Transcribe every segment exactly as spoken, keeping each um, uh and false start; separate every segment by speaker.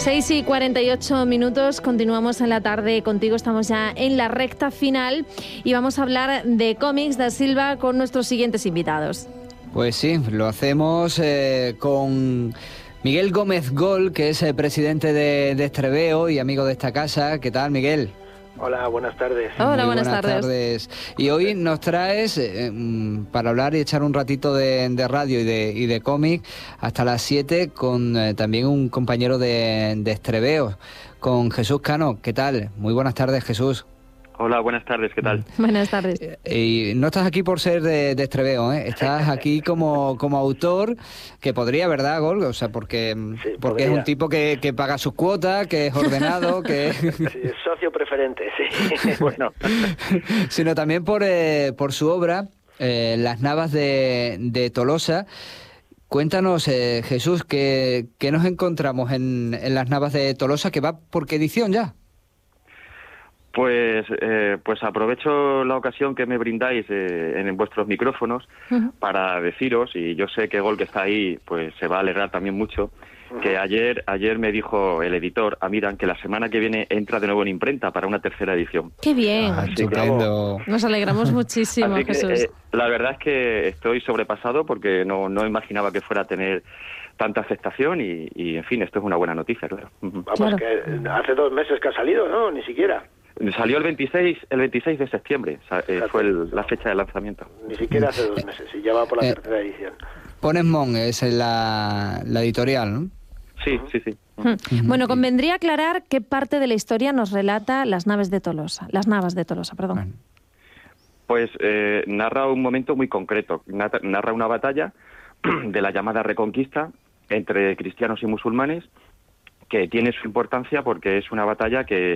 Speaker 1: seis y cuarenta y ocho minutos, continuamos en la tarde contigo, estamos ya en la recta final y vamos a hablar de cómics da Silva con nuestros siguientes invitados.
Speaker 2: Pues sí, lo hacemos eh, con Miguel Gómez Gol, que es el presidente de, de Estreveo y amigo de esta casa. ¿Qué tal, Miguel?
Speaker 3: Hola, buenas tardes.
Speaker 1: Hola,
Speaker 2: Muy
Speaker 1: buenas,
Speaker 2: buenas
Speaker 1: tardes.
Speaker 2: tardes. Y hoy nos traes, eh, para hablar y echar un ratito de, de radio y de, y de cómic, hasta las siete, con eh, también un compañero de, de Estreveo, con Jesús Cano. ¿Qué tal? Muy buenas tardes, Jesús.
Speaker 4: Hola, buenas tardes, ¿qué tal?
Speaker 1: Buenas tardes.
Speaker 2: Y no estás aquí por ser de, de Estreveo, ¿eh? Estás aquí como, como autor, que podría, ¿verdad, Gol? O sea, porque,
Speaker 3: Sí,
Speaker 2: porque es un tipo que, que paga sus cuotas, que es ordenado, que...
Speaker 3: Sí, es socio preferente, sí.
Speaker 4: Bueno,
Speaker 2: sino también por, eh, por su obra, eh, Las Navas de, de Tolosa. Cuéntanos, eh, Jesús, ¿qué, qué nos encontramos en, en Las Navas de Tolosa? ¿Que va por qué edición ya?
Speaker 4: pues eh, pues aprovecho la ocasión que me brindáis eh, en, en vuestros micrófonos uh-huh. para deciros, y yo sé que Gol, que está ahí, pues se va a alegrar también mucho, uh-huh. que ayer ayer me dijo el editor, Amiran, que la semana que viene entra de nuevo en imprenta para una tercera edición.
Speaker 1: ¡Qué bien!
Speaker 2: Ah, estupendo.
Speaker 1: Nos alegramos muchísimo,
Speaker 4: Así que,
Speaker 1: Jesús.
Speaker 4: Eh, la verdad es que estoy sobrepasado porque no, no imaginaba que fuera a tener tanta aceptación y, y, en fin, esto es una buena noticia, claro.
Speaker 3: Vamos,
Speaker 1: Claro.
Speaker 3: que hace dos meses que ha salido, ¿no? Ni siquiera.
Speaker 4: Salió el veintiséis, el veintiséis de septiembre, eh, fue el, la fecha de lanzamiento.
Speaker 3: Ni siquiera hace dos meses, y ya va por la
Speaker 2: Eh,
Speaker 3: tercera edición.
Speaker 2: Pones Mon, es la, la editorial, ¿no?
Speaker 4: Sí, sí, sí.
Speaker 1: Hmm. Bueno, convendría aclarar qué parte de la historia nos relata Las Naves de Tolosa. Las Navas de Tolosa, perdón.
Speaker 2: Bueno.
Speaker 4: Pues eh, narra un momento muy concreto, narra una batalla de la llamada Reconquista entre cristianos y musulmanes, que tiene su importancia porque es una batalla que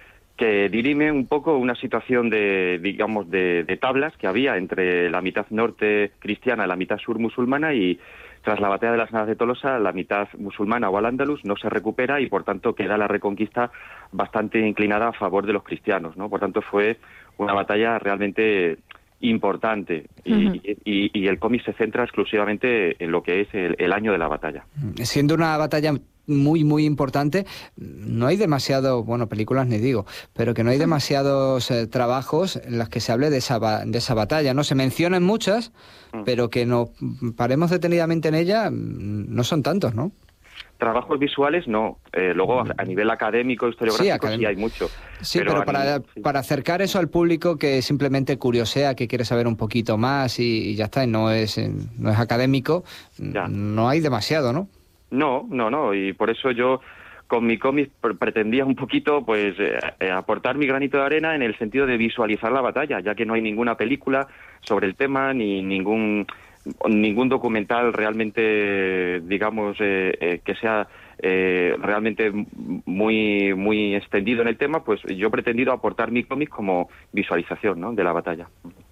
Speaker 4: que dirime un poco una situación de, digamos, de, de tablas que había entre la mitad norte cristiana y la mitad sur musulmana, y tras la batalla de las Navas de Tolosa, la mitad musulmana o al-Ándalus no se recupera y, por tanto, queda la Reconquista bastante inclinada a favor de los cristianos, ¿no? Por tanto, fue una batalla realmente importante y, uh-huh. y, y el cómic se centra exclusivamente en lo que es el, el año de la batalla.
Speaker 2: Siendo una batalla muy, muy importante, no hay demasiado, bueno, películas ni digo, pero que no hay demasiados eh, trabajos en los que se hable de esa, de esa batalla, ¿no? Se mencionan muchas, uh-huh. pero que nos paremos detenidamente en ella, no son tantos, ¿no?
Speaker 4: Trabajos visuales no, eh, luego a, a nivel académico, historiográfico, sí, sí hay mucho.
Speaker 2: Sí, pero, pero para, nivel, sí. para acercar eso al público que simplemente curiosea, que quiere saber un poquito más y, y ya está, y no es, no es académico, ya. No hay demasiado, ¿no?
Speaker 4: No, no, no, y por eso yo con mi cómic pretendía un poquito pues eh, aportar mi granito de arena en el sentido de visualizar la batalla, ya que no hay ninguna película sobre el tema ni ningún ningún documental realmente, digamos, eh, eh, que sea eh, realmente muy muy extendido en el tema. Pues yo he pretendido aportar mi cómic como visualización, ¿no?, de la batalla.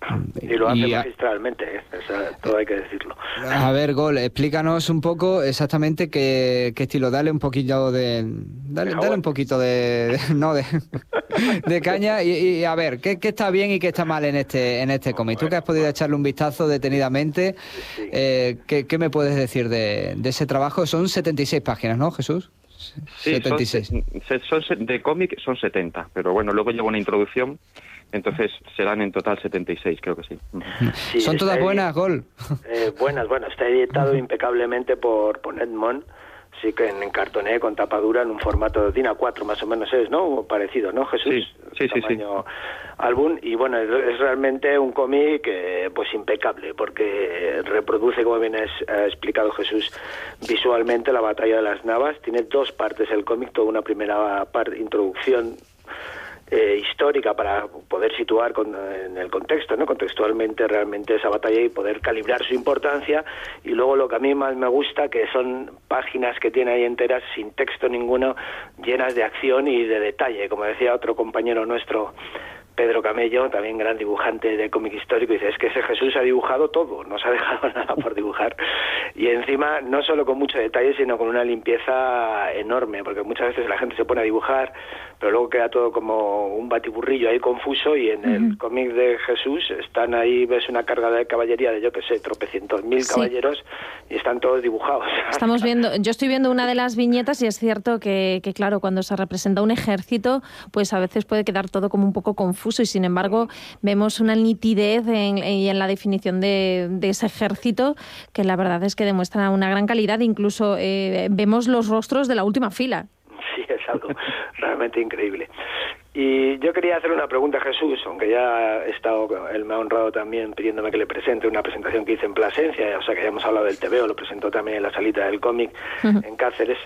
Speaker 3: Y lo hace y a... magistralmente, ¿eh? Eso, todo hay que decirlo.
Speaker 2: A ver, Gol, explícanos un poco exactamente qué, qué estilo. Dale un poquito de... Dale, dale un poquito de... de no, de, de caña y, y a ver, ¿qué, qué está bien y qué está mal en este en este cómic? Tú que has podido echarle un vistazo detenidamente,
Speaker 3: sí.
Speaker 2: eh, ¿qué, ¿qué me puedes decir de, de ese trabajo? Son setenta y seis páginas, ¿no, Jesús?
Speaker 4: Sí, setenta y seis. Son, son, de cómic son setenta, pero bueno, luego lleva una introducción. Entonces serán en total setenta y seis, creo que sí.
Speaker 2: sí ¿Son todas buenas, Gol?
Speaker 3: Eh, buenas, bueno, está editado impecablemente por Ponet Mon, sí que en, en cartoné, con tapadura, en un formato DIN A cuatro más o menos es, ¿no? Parecido, ¿no, Jesús?
Speaker 4: Sí, sí, sí.
Speaker 3: Tamaño
Speaker 4: sí.
Speaker 3: álbum, y bueno, es, es realmente un cómic eh, pues impecable, porque reproduce, como bien has, ha explicado Jesús, visualmente la batalla de las Navas. Tiene dos partes el cómic, toda una primera parte, introducción, Eh, histórica para poder situar con, en el contexto, ¿no?, contextualmente realmente esa batalla y poder calibrar su importancia, y luego lo que a mí más me gusta, que son páginas que tiene ahí enteras sin texto ninguno, llenas de acción y de detalle, como decía otro compañero nuestro Pedro Camello, también gran dibujante de cómic histórico, dice, es que ese Jesús ha dibujado todo, no se ha dejado nada por dibujar. Y encima, no solo con mucho detalle, sino con una limpieza enorme, porque muchas veces la gente se pone a dibujar, pero luego queda todo como un batiburrillo ahí confuso, y en uh-huh. el cómic de Jesús están ahí, ves una carga de caballería de, yo que sé, tropecientos mil sí. caballeros, y están todos dibujados.
Speaker 1: Estamos viendo, yo estoy viendo una de las viñetas y es cierto que, que, claro, cuando se representa un ejército, pues a veces puede quedar todo como un poco confuso, y sin embargo vemos una nitidez en, en, en la definición de, de ese ejército que la verdad es que demuestra una gran calidad. Incluso eh, vemos los rostros de la última fila.
Speaker 3: Sí, es algo realmente increíble. Y yo quería hacer una pregunta a Jesús, aunque ya he estado, él me ha honrado también pidiéndome que le presente una presentación que hice en Plasencia, o sea que ya hemos hablado del T V O, lo presentó también en la salita del cómic uh-huh. en Cáceres.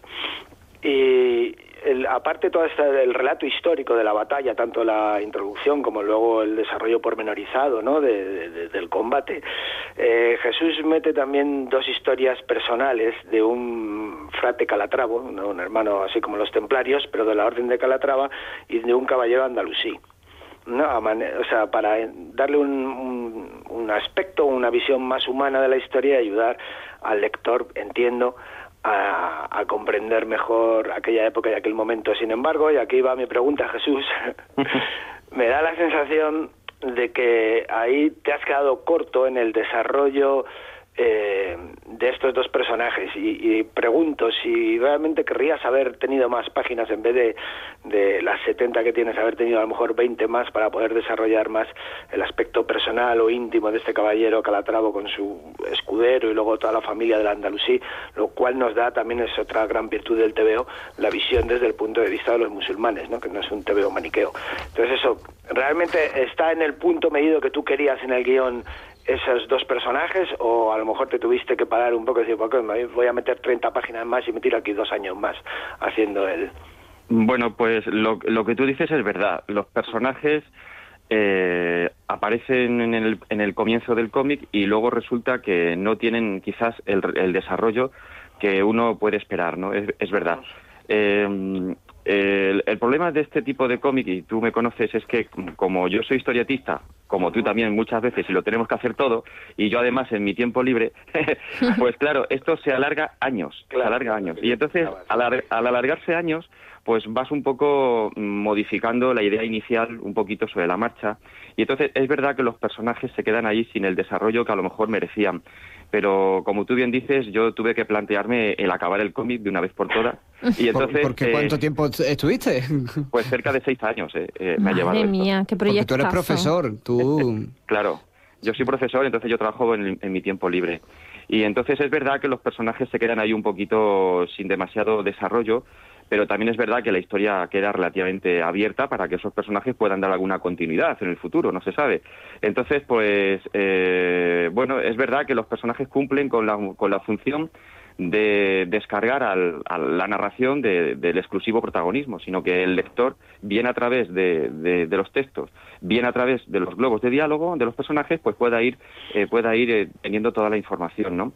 Speaker 3: Y el, aparte todo este, el relato histórico de la batalla, tanto la introducción como luego el desarrollo pormenorizado, ¿no?, de, de, de, del combate, eh, Jesús mete también dos historias personales de un frate calatravo, ¿no?, un hermano así como los templarios, pero de la Orden de Calatrava, y de un caballero andalusí. No, o sea, para darle un, un, un aspecto, una visión más humana de la historia y ayudar al lector, entiendo, A, a comprender mejor aquella época y aquel momento. Sin embargo, y aquí va mi pregunta, Jesús, me da la sensación de que ahí te has quedado corto en el desarrollo eh, de estos dos personajes, y, y pregunto si realmente querrías haber tenido más páginas en vez de, de las setenta que tienes, haber tenido a lo mejor veinte más para poder desarrollar más el aspecto personal o íntimo de este caballero calatravo con su escudero y luego toda la familia del Andalusí, lo cual nos da también, es otra gran virtud del T V O, la visión desde el punto de vista de los musulmanes, ¿no?, que no es un T V O maniqueo. Entonces eso, ¿realmente está en el punto medido que tú querías en el guión esos dos personajes, o a lo mejor te tuviste que parar un poco y decir, porque me voy a meter treinta páginas más y me tiro aquí dos años más haciendo el...
Speaker 4: Bueno, pues lo, lo que tú dices es verdad. Los personajes eh, aparecen en el, en el comienzo del cómic y luego resulta que no tienen quizás el, el desarrollo que uno puede esperar, ¿no? Es, es verdad. Eh, el, el problema de este tipo de cómic, y tú me conoces, es que como yo soy historietista, como tú también muchas veces, y lo tenemos que hacer todo, y yo además en mi tiempo libre, pues claro, esto se alarga años, claro, se alarga años. Y entonces, al, al alargarse años, pues vas un poco modificando la idea inicial un poquito sobre la marcha, y entonces es verdad que los personajes se quedan ahí sin el desarrollo que a lo mejor merecían. Pero como tú bien dices, yo tuve que plantearme el acabar el cómic de una vez por todas. Y entonces,
Speaker 2: ¿Por, ¿Por cuánto eh, tiempo estuviste?
Speaker 4: Pues cerca de seis años eh, eh, me ha llevado
Speaker 1: Madre
Speaker 4: esto.
Speaker 1: mía, qué proyectazo.
Speaker 2: Porque tú eres profesor, tú...
Speaker 4: Claro, yo soy profesor, entonces yo trabajo en, en mi tiempo libre. Y entonces es verdad que los personajes se quedan ahí un poquito sin demasiado desarrollo, pero también es verdad que la historia queda relativamente abierta para que esos personajes puedan dar alguna continuidad en el futuro, no se sabe. Entonces, pues, eh, bueno, es verdad que los personajes cumplen con la, con la función de descargar al, a la narración de, del exclusivo protagonismo, sino que el lector, bien a través de, de, de los textos, bien a través de los globos de diálogo de los personajes, pues pueda ir, eh, pueda ir eh, teniendo toda la información, ¿no?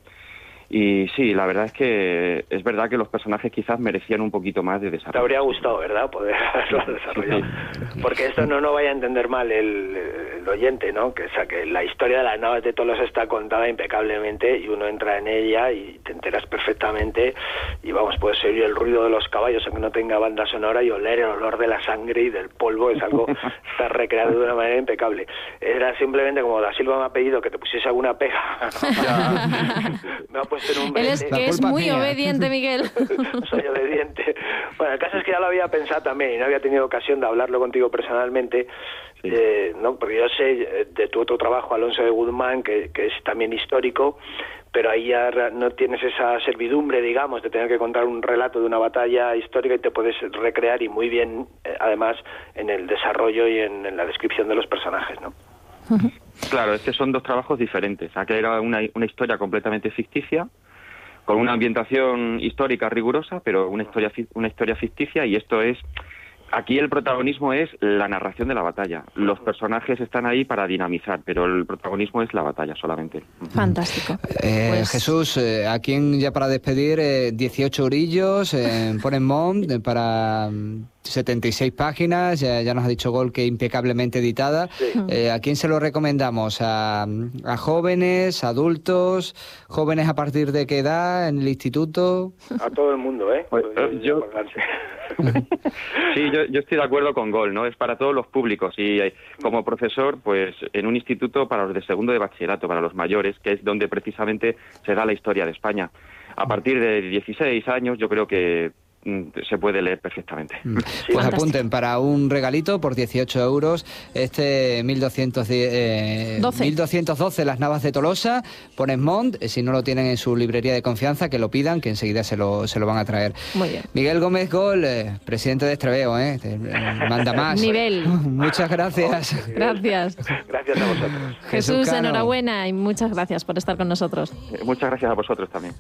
Speaker 4: Y sí, la verdad es que es verdad que los personajes quizás merecían un poquito más de desarrollo.
Speaker 3: Te habría gustado, ¿verdad?, poder haberlo desarrollado. Porque esto no, no vaya a entender mal el, el oyente, ¿no? Que, o sea, que la historia de las naves de Tolos está contada impecablemente y uno entra en ella y te enteras perfectamente y, vamos, puedes oír el ruido de los caballos aunque no tenga banda sonora y oler el olor de la sangre y del polvo, es algo está recreado de una manera impecable. Era simplemente como Da Silva me ha pedido que te pusiese alguna pega. Me ha puesto en un
Speaker 1: Él es que es muy mía. obediente, Miguel.
Speaker 3: Soy obediente. Bueno, el caso es que ya lo había pensado también y no había tenido ocasión de hablarlo contigo personalmente, sí. eh, no, porque yo sé de tu otro trabajo, Alonso de Guzmán, que, que es también histórico, pero ahí ya no tienes esa servidumbre, digamos, de tener que contar un relato de una batalla histórica y te puedes recrear, y muy bien, eh, además, en el desarrollo y en, en la descripción de los personajes, ¿no?
Speaker 4: Claro, es que son dos trabajos diferentes. Aquella era una, una historia completamente ficticia, con una ambientación histórica rigurosa, pero una historia una historia ficticia, y esto es... Aquí el protagonismo es la narración de la batalla. Los personajes están ahí para dinamizar, pero el protagonismo es la batalla solamente.
Speaker 1: Fantástico.
Speaker 2: Eh,
Speaker 1: pues...
Speaker 2: Jesús, eh, aquí ya para despedir, eh, dieciocho orillos, eh, ponen mom para setenta y seis páginas, ya, ya nos ha dicho Gol que impecablemente editada.
Speaker 3: Sí.
Speaker 2: Eh, ¿A quién se lo recomendamos? ¿A, a jóvenes, adultos, jóvenes a partir de qué edad, en el instituto?
Speaker 3: A todo el mundo, ¿eh?
Speaker 4: Pues, eh, yo- Sí, yo, yo estoy de acuerdo con Gol, ¿no? Es para todos los públicos y eh, como profesor, pues en un instituto para los de segundo de bachillerato, para los mayores, que es donde precisamente se da la historia de España. A partir de dieciséis años yo creo que mm, se puede leer perfectamente.
Speaker 2: Pues
Speaker 1: Fantástico.
Speaker 2: apunten para un regalito por dieciocho euros este mil doscientos diez, eh,
Speaker 1: doce.
Speaker 2: mil doscientos doce Las Navas de Tolosa, pones Mont, eh, si no lo tienen en su librería de confianza, que lo pidan, que enseguida se lo, se lo van a traer.
Speaker 1: Muy bien.
Speaker 2: Miguel Gómez Gol, eh, presidente de Estrabeo, eh, te- eh, manda más.
Speaker 1: Nivel.
Speaker 2: Muchas gracias.
Speaker 1: Gracias.
Speaker 3: Gracias a vosotros.
Speaker 2: Jesús
Speaker 1: Jesús,
Speaker 2: Cano.
Speaker 1: enhorabuena y muchas gracias por estar con nosotros.
Speaker 4: Eh, Muchas gracias a vosotros también.